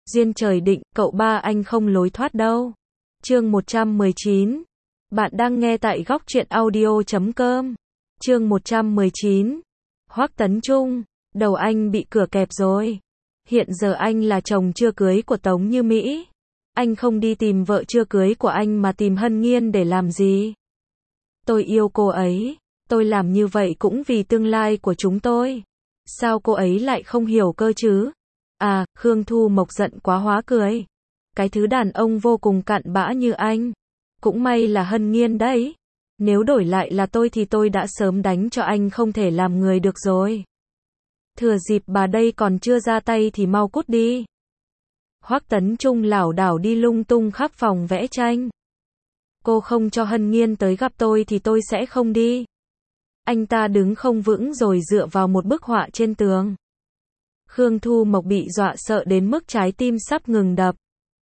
Duyên trời định, cậu ba anh không lối thoát đâu. Chương 119. Bạn đang nghe tại góc truyện audio.com. Chương 119. Hoắc Tấn Trung, đầu anh bị cửa kẹp rồi. Hiện giờ anh là chồng chưa cưới của Tống Như Mỹ. Anh không đi tìm vợ chưa cưới của anh mà tìm Hân Nhiên để làm gì? Tôi yêu cô ấy. Tôi làm như vậy cũng vì tương lai của chúng tôi. Sao cô ấy lại không hiểu cơ chứ? À, Khương Thu Mộc giận quá hóa cười. Cái thứ đàn ông vô cùng cặn bã như anh. Cũng may là Hân Nhiên đấy. Nếu đổi lại là tôi thì tôi đã sớm đánh cho anh không thể làm người được rồi. Thừa dịp bà đây còn chưa ra tay thì mau cút đi. Hoắc Tấn Trung lảo đảo đi lung tung khắp phòng vẽ tranh. Cô không cho Hân Nhiên tới gặp tôi thì tôi sẽ không đi. Anh ta đứng không vững rồi dựa vào một bức họa trên tường. Khương Thu Mộc bị dọa sợ đến mức trái tim sắp ngừng đập.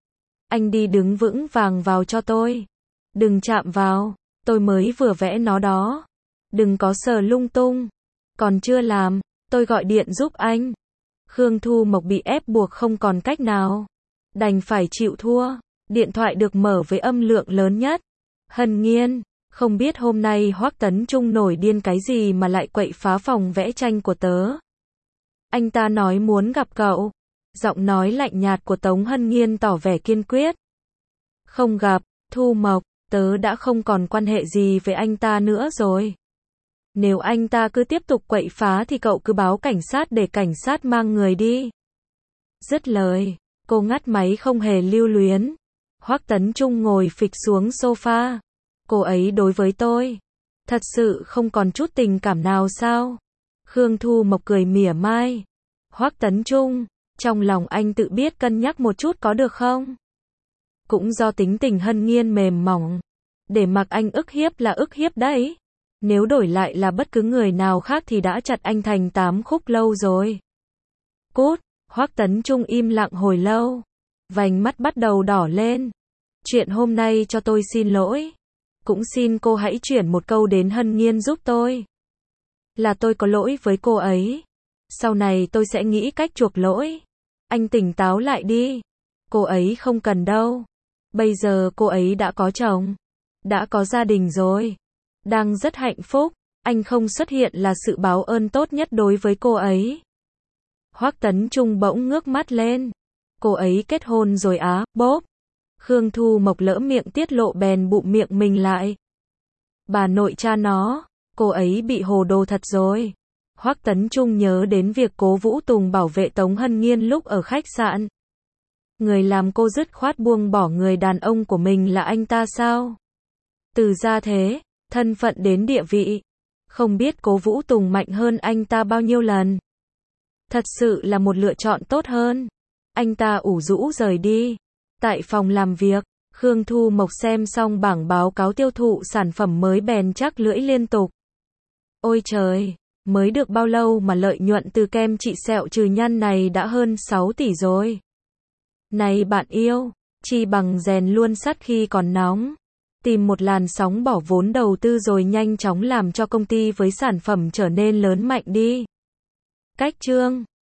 Anh đi đứng vững vàng vào cho tôi. Đừng chạm vào, tôi mới vừa vẽ nó đó. Đừng có sờ lung tung. Còn chưa làm, tôi gọi điện giúp anh. Khương Thu Mộc bị ép buộc không còn cách nào. Đành phải chịu thua. Điện thoại được mở với âm lượng lớn nhất. Hân Nhiên, không biết hôm nay Hoắc Tấn Trung nổi điên cái gì mà lại quậy phá phòng vẽ tranh của tớ. Anh ta nói muốn gặp cậu. Giọng nói lạnh nhạt của Tống Hân Nhiên tỏ vẻ kiên quyết. Không gặp, Thu Mộc, tớ đã không còn quan hệ gì với anh ta nữa rồi. Nếu anh ta cứ tiếp tục quậy phá thì cậu cứ báo cảnh sát để cảnh sát mang người đi. Dứt lời, cô ngắt máy không hề lưu luyến. Hoắc Tấn Trung ngồi phịch xuống sofa. Cô ấy đối với tôi thật sự không còn chút tình cảm nào sao? Khương Thu Mộc cười mỉa mai. Hoắc Tấn Trung, trong lòng anh tự biết cân nhắc một chút có được không? Cũng do tính tình Hân Nhiên mềm mỏng. Để mặc anh ức hiếp là ức hiếp đấy. Nếu đổi lại là bất cứ người nào khác thì đã chặt anh thành 8 khúc lâu rồi. Cút, Hoắc Tấn Trung im lặng hồi lâu. Vành mắt bắt đầu đỏ lên. Chuyện hôm nay cho tôi xin lỗi. Cũng xin cô hãy chuyển một câu đến Hân Nhiên giúp tôi. Là tôi có lỗi với cô ấy. Sau này tôi sẽ nghĩ cách chuộc lỗi. Anh tỉnh táo lại đi. Cô ấy không cần đâu. Bây giờ cô ấy đã có chồng. Đã có gia đình rồi. Đang rất hạnh phúc. Anh không xuất hiện là sự báo ơn tốt nhất đối với cô ấy. Hoắc Tấn Trung bỗng ngước mắt lên. Cô ấy kết hôn rồi á, bốp. Khương Thu Mộc lỡ miệng tiết lộ bèn bụm miệng mình lại. Bà nội cha nó, cô ấy bị hồ đồ thật rồi. Hoắc Tấn Trung nhớ đến việc Cố Vũ Tùng bảo vệ Tống Hân Nhiên lúc ở khách sạn. Người làm cô dứt khoát buông bỏ người đàn ông của mình là anh ta sao? Từ gia thế, thân phận đến địa vị. Không biết Cố Vũ Tùng mạnh hơn anh ta bao nhiêu lần. Thật sự là một lựa chọn tốt hơn. Anh ta ủ rũ rời đi. Tại phòng làm việc, Khương Thu Mộc xem xong bảng báo cáo tiêu thụ sản phẩm mới bèn chắc lưỡi liên tục. Ôi trời, mới được bao lâu mà lợi nhuận từ kem trị sẹo trừ nhăn này đã hơn 6 tỷ rồi. Này bạn yêu, chi bằng rèn luôn sắt khi còn nóng. Tìm một làn sóng bỏ vốn đầu tư rồi nhanh chóng làm cho công ty với sản phẩm trở nên lớn mạnh đi. Cách chương